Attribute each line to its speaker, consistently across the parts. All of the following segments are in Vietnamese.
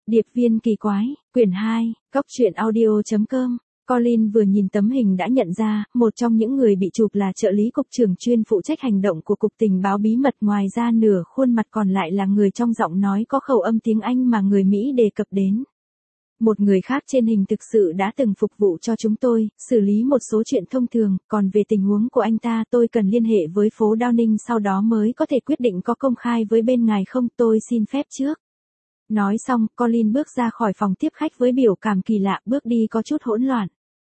Speaker 1: Điệp viên kỳ quái, quyển 2, goctruyện.audio.com. Colin vừa nhìn tấm hình đã nhận ra, một trong những người bị chụp là trợ lý cục trưởng chuyên phụ trách hành động của Cục Tình báo Bí mật, ngoài ra nửa khuôn mặt còn lại là người trong giọng nói có khẩu âm tiếng Anh mà người Mỹ đề cập đến. Một người khác trên hình thực sự đã từng phục vụ cho chúng tôi, xử lý một số chuyện thông thường, còn về tình huống của anh ta tôi cần liên hệ với phố Downing sau đó mới có thể quyết định có công khai với bên ngài không, tôi xin phép trước. Nói xong, Colin bước ra khỏi phòng tiếp khách với biểu cảm kỳ lạ, bước đi có chút hỗn loạn.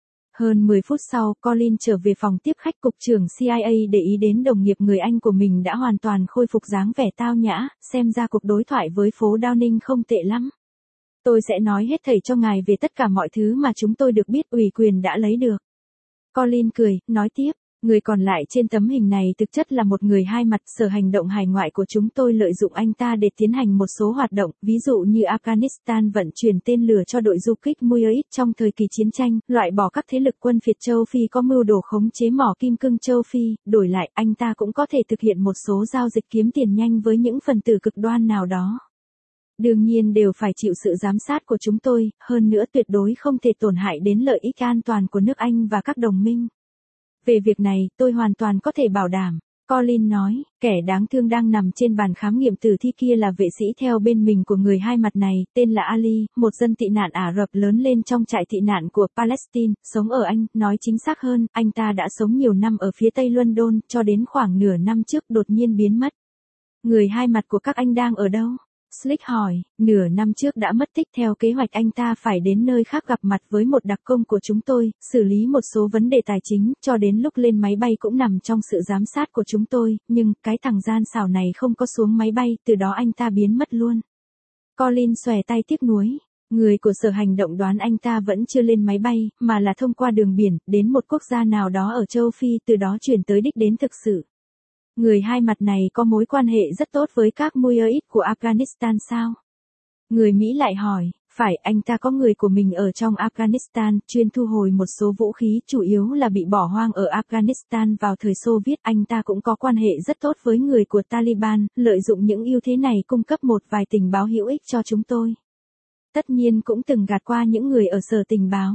Speaker 1: Hơn 10 phút sau, Colin trở về phòng tiếp khách, cục trưởng CIA để ý đến đồng nghiệp người Anh của mình đã hoàn toàn khôi phục dáng vẻ tao nhã, xem ra cuộc đối thoại với phố Downing không tệ lắm. Tôi sẽ nói hết thảy cho ngài về tất cả mọi thứ mà chúng tôi được biết, ủy quyền đã lấy được. Colin cười, nói tiếp. Người còn lại trên tấm hình này thực chất là một người hai mặt. Sở hành động hải ngoại của chúng tôi lợi dụng anh ta để tiến hành một số hoạt động, ví dụ như Afghanistan vận chuyển tên lửa cho đội du kích Mujahid trong thời kỳ chiến tranh, loại bỏ các thế lực quân phiệt châu Phi có mưu đồ khống chế mỏ kim cương châu Phi, đổi lại anh ta cũng có thể thực hiện một số giao dịch kiếm tiền nhanh với những phần tử cực đoan nào đó. Đương nhiên đều phải chịu sự giám sát của chúng tôi, hơn nữa tuyệt đối không thể tổn hại đến lợi ích an toàn của nước Anh và các đồng minh. Về việc này, tôi hoàn toàn có thể bảo đảm. Colin nói, kẻ đáng thương đang nằm trên bàn khám nghiệm tử thi kia là vệ sĩ theo bên mình của người hai mặt này, tên là Ali, một dân tị nạn Ả Rập lớn lên trong trại tị nạn của Palestine, sống ở Anh, nói chính xác hơn, anh ta đã sống nhiều năm ở phía tây London, cho đến khoảng nửa năm trước đột nhiên biến mất. Người hai mặt của các anh đang ở đâu? Slick hỏi, nửa năm trước đã mất tích, theo kế hoạch anh ta phải đến nơi khác gặp mặt với một đặc công của chúng tôi, xử lý một số vấn đề tài chính, cho đến lúc lên máy bay cũng nằm trong sự giám sát của chúng tôi, nhưng cái thằng gian xảo này không có xuống máy bay, từ đó anh ta biến mất luôn. Colin xòe tay tiếc nuối. Người của sở hành động đoán anh ta vẫn chưa lên máy bay, mà là thông qua đường biển, đến một quốc gia nào đó ở châu Phi, từ đó chuyển tới đích đến thực sự. Người hai mặt này có mối quan hệ rất tốt với các Mujahid của Afghanistan sao? Người Mỹ lại hỏi, phải, anh ta có người của mình ở trong Afghanistan, chuyên thu hồi một số vũ khí, chủ yếu là bị bỏ hoang ở Afghanistan vào thời Xô Viết. Anh ta cũng có quan hệ rất tốt với người của Taliban, lợi dụng những ưu thế này cung cấp một vài tình báo hữu ích cho chúng tôi. Tất nhiên cũng từng gạt qua những người ở sở tình báo.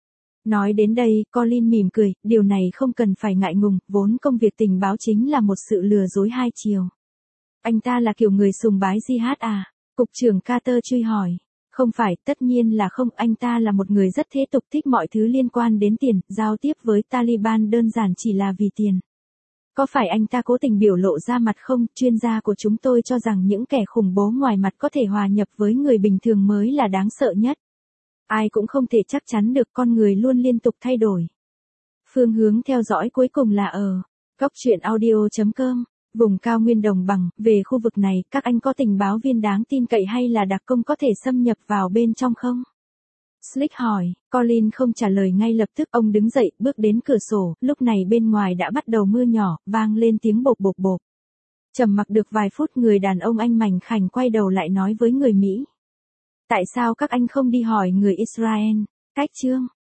Speaker 1: Nói đến đây, Colin mỉm cười, điều này không cần phải ngại ngùng, vốn công việc tình báo chính là một sự lừa dối hai chiều. Anh ta là kiểu người sùng bái jihad à? Cục trưởng Carter truy hỏi. Không phải, tất nhiên là không, anh ta là một người rất thế tục, thích mọi thứ liên quan đến tiền, giao tiếp với Taliban đơn giản chỉ là vì tiền. Có phải anh ta cố tình biểu lộ ra mặt không? Chuyên gia của chúng tôi cho rằng những kẻ khủng bố ngoài mặt có thể hòa nhập với người bình thường mới là đáng sợ nhất. Ai cũng không thể chắc chắn được, con người luôn liên tục thay đổi. Phương hướng theo dõi cuối cùng là ở goctruyện.audio.com. Vùng cao nguyên đồng bằng, về khu vực này, các anh có tình báo viên đáng tin cậy hay là đặc công có thể xâm nhập vào bên trong không? Slick hỏi, Colin không trả lời ngay lập tức, ông đứng dậy, bước đến cửa sổ, lúc này bên ngoài đã bắt đầu mưa nhỏ, vang lên tiếng bộp bộp bộp. Trầm mặc được vài phút, người đàn ông anh mảnh khảnh quay đầu lại nói với người Mỹ. Tại sao các anh không đi hỏi người Israel? Cách chương